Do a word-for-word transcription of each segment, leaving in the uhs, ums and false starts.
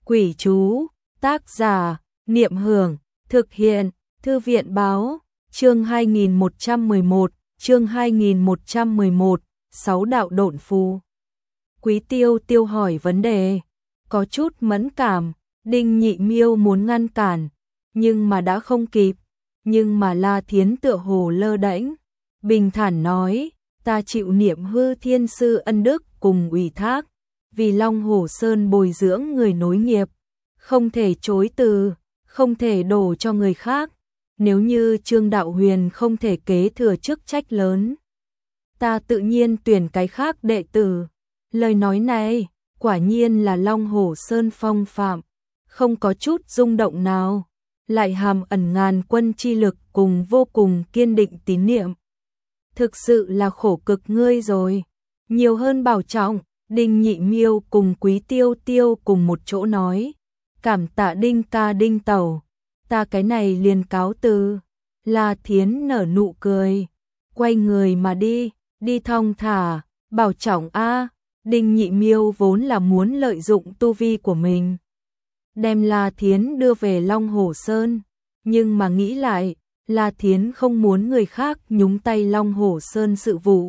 Quỷ chú, tác giả, Niệm Hưởng, thực hiện, Thư viện báo, chương hai nghìn một trăm mười một, chương hai nghìn một trăm mười một, sáu đạo độn phù. Quý Tiêu Tiêu hỏi vấn đề, có chút mẫn cảm, Đinh Nhị Miêu muốn ngăn cản, nhưng mà đã không kịp, nhưng mà La Thiến tựa hồ lơ đễnh, bình thản nói, ta chịu Niệm Hư Thiên Sư ân đức cùng ủy thác, vì Long Hổ Sơn bồi dưỡng người nối nghiệp, không thể chối từ, không thể đổ cho người khác, nếu như Trương Đạo Huyền không thể kế thừa chức trách lớn, ta tự nhiên tuyển cái khác đệ tử. Lời nói này, quả nhiên là Long Hổ Sơn phong phạm, không có chút rung động nào, lại hàm ẩn ngàn quân chi lực cùng vô cùng kiên định tín niệm. Thực sự là khổ cực ngươi rồi, nhiều hơn bảo trọng. Đinh Nhị Miêu cùng Quý Tiêu Tiêu cùng một chỗ nói, cảm tạ Đinh ca Đinh tẩu, ta cái này liền cáo từ. La Thiến nở nụ cười, quay người mà đi, đi thong thả, bảo trọng a. Đinh Nhị Miêu vốn là muốn lợi dụng tu vi của mình, đem La Thiến đưa về Long Hổ Sơn, nhưng mà nghĩ lại, La Thiến không muốn người khác nhúng tay Long Hổ Sơn sự vụ,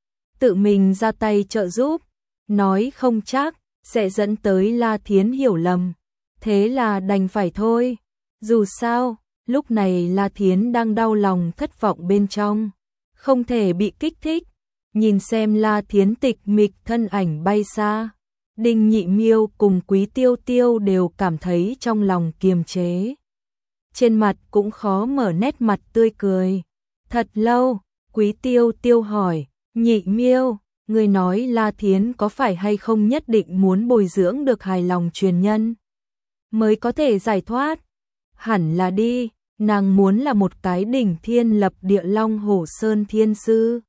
tự mình ra tay trợ giúp, nói không chắc sẽ dẫn tới La Thiến hiểu lầm, thế là đành phải thôi. Dù sao, lúc này La Thiến đang đau lòng thất vọng bên trong, không thể bị kích thích. Nhìn xem La Thiến tịch mịch thân ảnh bay xa, Đinh Nhị Miêu cùng Quý Tiêu Tiêu đều cảm thấy trong lòng kiềm chế. Trên mặt cũng khó mở nét mặt tươi cười. Thật lâu, Quý Tiêu Tiêu hỏi, Nhị Miêu, người nói La Thiến có phải hay không nhất định muốn bồi dưỡng được hài lòng truyền nhân mới có thể giải thoát? Hẳn là đi, nàng muốn là một cái đỉnh thiên lập địa Long Hổ Sơn thiên sư.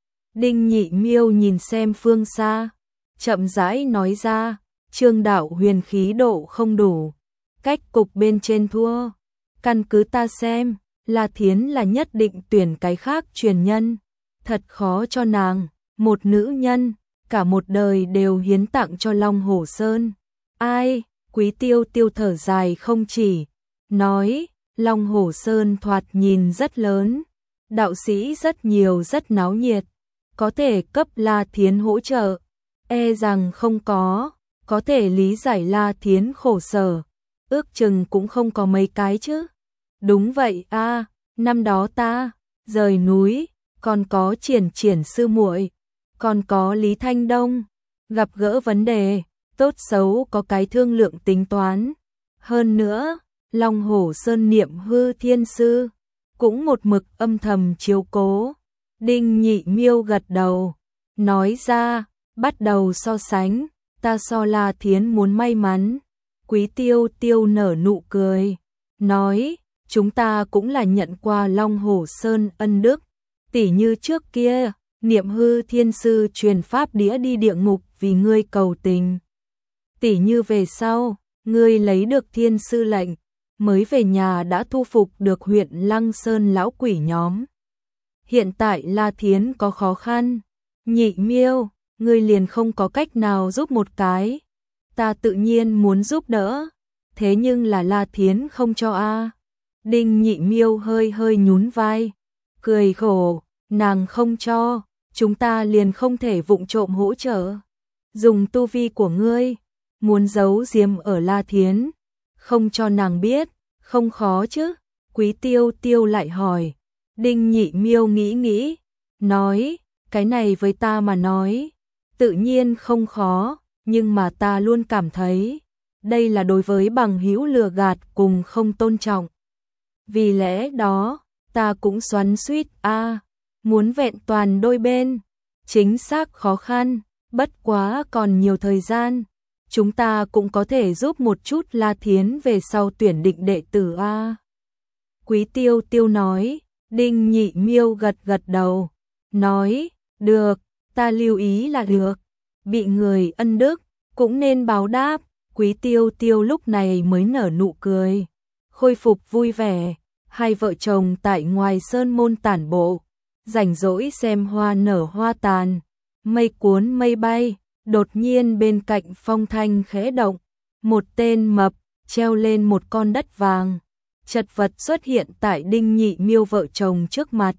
Đinh Nhị Miêu nhìn xem phương xa, chậm rãi nói ra, Trương Đạo Huyền khí độ không đủ, cách cục bên trên thua, căn cứ ta xem, La Thiến là nhất định tuyển cái khác truyền nhân, thật khó cho nàng, một nữ nhân, cả một đời đều hiến tặng cho Long Hổ Sơn. Ai? Quý Tiêu Tiêu thở dài không chỉ, nói, Long Hổ Sơn thoạt nhìn rất lớn, đạo sĩ rất nhiều rất náo nhiệt, có thể cấp La Thiến hỗ trợ, e rằng không có, có thể lý giải La Thiến khổ sở, ước chừng cũng không có mấy cái chứ. Đúng vậy a, năm đó ta rời núi, còn có Triển Triển sư muội, còn có Lý Thanh Đông, gặp gỡ vấn đề, tốt xấu có cái thương lượng tính toán. Hơn nữa, Long Hổ Sơn Niệm Hư Thiên Sư cũng một mực âm thầm chiếu cố. Đinh Nhị Miêu gật đầu, nói ra, bắt đầu so sánh, ta so La Thiến muốn may mắn. Quý Tiêu Tiêu nở nụ cười, nói, chúng ta cũng là nhận qua Long Hổ Sơn ân đức, tỉ như trước kia, Niệm Hư Thiên Sư truyền pháp đĩa đi địa ngục vì ngươi cầu tình. Tỉ như về sau, ngươi lấy được Thiên Sư lệnh, mới về nhà đã thu phục được huyện Lăng Sơn lão quỷ nhóm. Hiện tại La Thiến có khó khăn, Nhị Miêu, ngươi liền không có cách nào giúp một cái, ta tự nhiên muốn giúp đỡ, thế nhưng là La Thiến không cho a. Đinh Nhị Miêu hơi hơi nhún vai, cười khổ, nàng không cho, chúng ta liền không thể vụng trộm hỗ trợ. Dùng tu vi của ngươi, muốn giấu giếm ở La Thiến, không cho nàng biết, không khó chứ? Quý Tiêu Tiêu lại hỏi. Đinh Nhị Miêu nghĩ nghĩ, nói, cái này với ta mà nói, tự nhiên không khó, nhưng mà ta luôn cảm thấy, đây là đối với bằng hữu lừa gạt cùng không tôn trọng. Vì lẽ đó, ta cũng xoắn xuýt a, muốn vẹn toàn đôi bên, chính xác khó khăn, bất quá còn nhiều thời gian, chúng ta cũng có thể giúp một chút La Thiến về sau tuyển định đệ tử a. Quý Tiêu Tiêu nói. Đinh Nhị Miêu gật gật đầu, nói, được, ta lưu ý là được, bị người ân đức, cũng nên báo đáp. Quý Tiêu Tiêu lúc này mới nở nụ cười, khôi phục vui vẻ, hai vợ chồng tại ngoài sơn môn tản bộ, rảnh rỗi xem hoa nở hoa tàn, mây cuốn mây bay, đột nhiên bên cạnh phong thanh khẽ động, một tên mập treo lên một con đất vàng, chật vật xuất hiện tại Đinh Nhị Miêu vợ chồng trước mặt.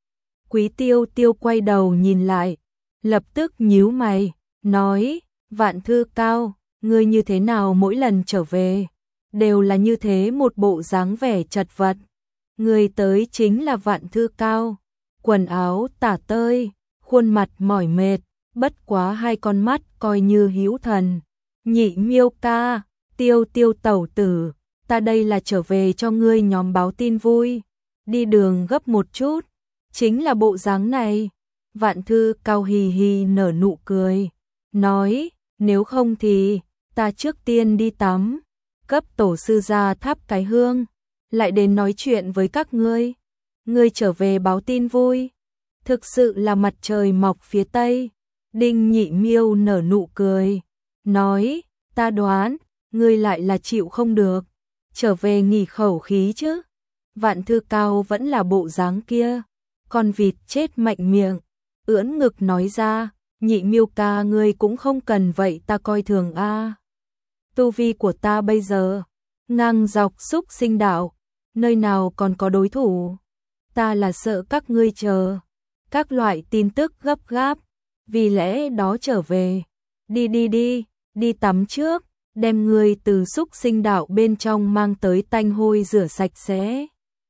Quý Tiêu Tiêu quay đầu nhìn lại, lập tức nhíu mày, nói, Vạn Thư Cao, ngươi như thế nào mỗi lần trở về, đều là như thế một bộ dáng vẻ chật vật. Người tới chính là Vạn Thư Cao, quần áo tả tơi, khuôn mặt mỏi mệt, bất quá hai con mắt coi như hữu thần. Nhị Miêu ca, Tiêu Tiêu tẩu tử, ta đây là trở về cho ngươi nhóm báo tin vui, đi đường gấp một chút, chính là bộ dáng này. Vạn Thư Cao hì hì nở nụ cười, nói, nếu không thì, ta trước tiên đi tắm, cấp tổ sư ra thắp cái hương, lại đến nói chuyện với các ngươi. Ngươi trở về báo tin vui, thực sự là mặt trời mọc phía tây. Đinh Nhị Miêu nở nụ cười, nói, ta đoán, ngươi lại là chịu không được, trở về nghỉ khẩu khí chứ. Vạn Thư Cao vẫn là bộ dáng kia, con vịt chết mạnh miệng, ưỡn ngực nói ra, Nhị Miêu ca ngươi cũng không cần vậy ta coi thường a. Tu vi của ta bây giờ, ngang dọc xúc sinh đạo, nơi nào còn có đối thủ. Ta là sợ các ngươi chờ các loại tin tức gấp gáp, vì lẽ đó trở về. Đi đi đi, đi tắm trước, đem ngươi từ xúc sinh đạo bên trong mang tới tanh hôi rửa sạch sẽ.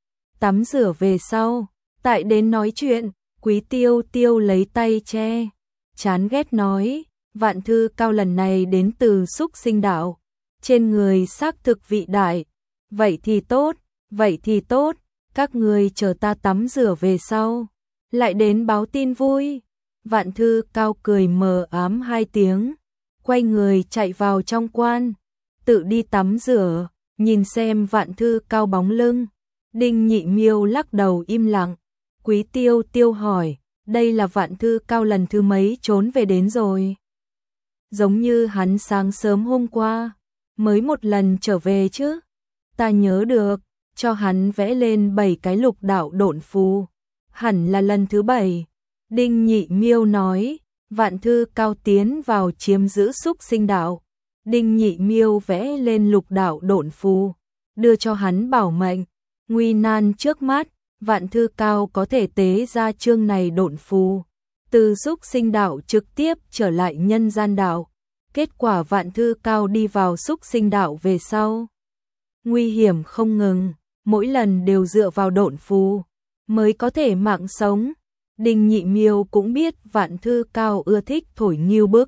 Tắm rửa về sau, tại đến nói chuyện. Quý Tiêu Tiêu lấy tay che chán ghét nói, Vạn Thư Cao lần này đến từ xúc sinh đạo, trên người xác thực vị đại. Vậy thì tốt, vậy thì tốt, các ngươi chờ ta tắm rửa về sau, lại đến báo tin vui. Vạn Thư Cao cười mờ ám hai tiếng, quay người chạy vào trong quan, tự đi tắm rửa, nhìn xem Vạn Thư Cao bóng lưng. Đinh Nhị Miêu lắc đầu im lặng. Quý Tiêu Tiêu hỏi, đây là Vạn Thư Cao lần thứ mấy trốn về đến rồi? Giống như hắn sáng sớm hôm qua mới một lần trở về chứ. Ta nhớ được, cho hắn vẽ lên bảy cái lục đạo độn phù, hẳn là lần thứ bảy. Đinh Nhị Miêu nói, Vạn Thư Cao tiến vào chiếm giữ xúc sinh đạo, Đinh Nhị Miêu vẽ lên lục đạo độn phù, đưa cho hắn bảo mệnh. Nguy nan trước mắt, Vạn Thư Cao có thể tế ra chương này độn phù, từ xúc sinh đạo trực tiếp trở lại nhân gian đạo. Kết quả Vạn Thư Cao đi vào xúc sinh đạo về sau, nguy hiểm không ngừng, mỗi lần đều dựa vào độn phù mới có thể mạng sống. Đinh Nhị Miêu cũng biết Vạn Thư Cao ưa thích thổi nghiêu bức,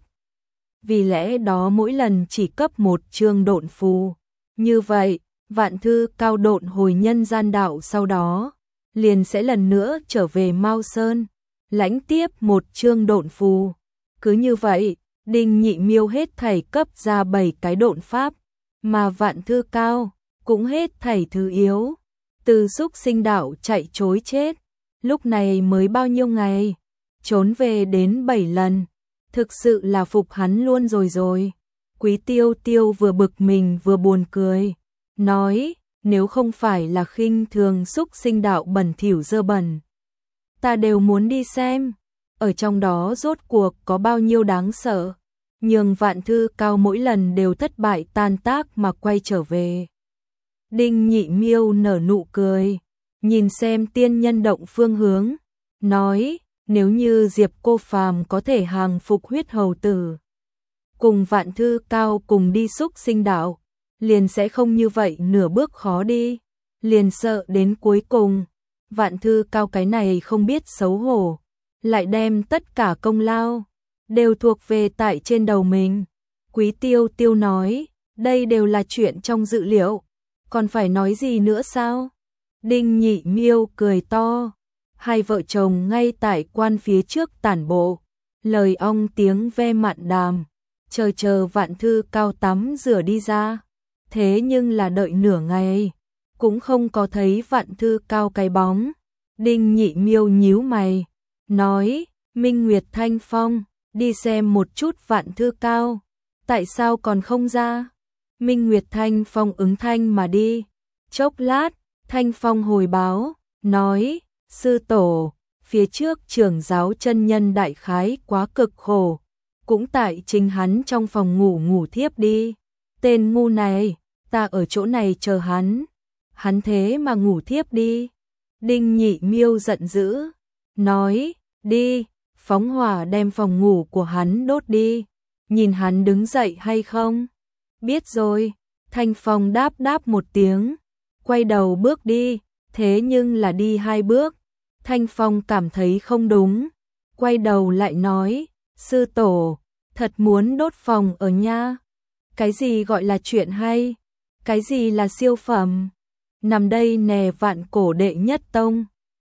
vì lẽ đó mỗi lần chỉ cấp một chương độn phù. Như vậy, Vạn Thư Cao độn hồi nhân gian đạo sau đó, liền sẽ lần nữa trở về Mao Sơn, lãnh tiếp một chương độn phù. Cứ như vậy, Đinh Nhị Miêu hết thảy cấp ra bảy cái độn pháp, mà Vạn Thư Cao cũng hết thảy thứ yếu, từ xúc sinh đạo chạy trối chết. Lúc này mới bao nhiêu ngày, trốn về đến bảy lần, thực sự là phục hắn luôn rồi rồi. Quý Tiêu Tiêu vừa bực mình vừa buồn cười, nói, nếu không phải là khinh thường xúc sinh đạo bẩn thỉu dơ bẩn, ta đều muốn đi xem, ở trong đó rốt cuộc có bao nhiêu đáng sợ, nhưng Vạn Thư Cao mỗi lần đều thất bại tan tác mà quay trở về. Đinh Nhị Miêu nở nụ cười, nhìn xem tiên nhân động phương hướng, nói, nếu như Diệp Cô Phàm có thể hàng phục huyết hầu tử, cùng Vạn Thư Cao cùng đi xúc sinh đạo, liền sẽ không như vậy nửa bước khó đi, liền sợ đến cuối cùng. Vạn Thư Cao cái này không biết xấu hổ, lại đem tất cả công lao đều thuộc về tại trên đầu mình. Quý Tiêu Tiêu nói, đây đều là chuyện trong dự liệu, còn phải nói gì nữa sao? Đinh Nhị Miêu cười to, hai vợ chồng ngay tại quan phía trước tản bộ, lời ong tiếng ve mạn đàm, chờ chờ Vạn Thư Cao tắm rửa đi ra. Thế nhưng là đợi nửa ngày, cũng không có thấy Vạn Thư Cao cái bóng. Đinh Nhị Miêu nhíu mày, nói, Minh Nguyệt Thanh Phong, đi xem một chút Vạn Thư Cao, tại sao còn không ra? Minh Nguyệt Thanh Phong ứng thanh mà đi. Chốc lát, Thanh Phong hồi báo, nói, sư tổ, phía trước trưởng giáo chân nhân đại khái quá cực khổ, cũng tại chính hắn trong phòng ngủ ngủ thiếp đi. tên ngu này, ta ở chỗ này chờ hắn. Hắn thế mà ngủ thiếp đi. Đinh Nhị Miêu giận dữ, nói, đi, phóng hỏa đem phòng ngủ của hắn đốt đi, nhìn hắn đứng dậy hay không. Biết rồi, Thanh Phong đáp đáp một tiếng, quay đầu bước đi, thế nhưng là đi hai bước. Thanh Phong cảm thấy không đúng, quay đầu lại nói, sư tổ, thật muốn đốt phòng ở nha. Cái gì gọi là chuyện hay? Cái gì là siêu phẩm? Nằm đây nè vạn cổ đệ nhất tông.